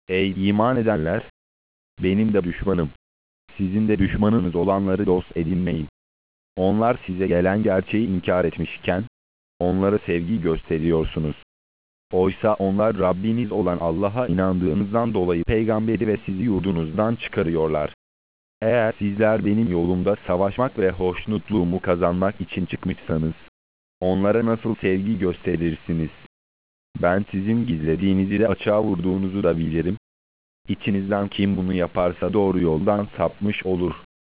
Ey iman edenler! Benim de düşmanım, sizin de düşmanınız olanları dost edinmeyin. Onlar size gelen gerçeği inkar etmişken, onlara sevgi gösteriyorsunuz. Oysa onlar Rabbiniz olan Allah'a inandığınızdan dolayı peygamberi ve sizi yurdunuzdan çıkarıyorlar. Eğer sizler benim yolumda savaşmak ve hoşnutluğumu kazanmak için çıkmışsanız, onlara nasıl sevgi gösterirsiniz? Ben sizin gizlediğinizi de açığa vurduğunuzu da bilirim. İçinizden kim bunu yaparsa doğru yoldan sapmış olur.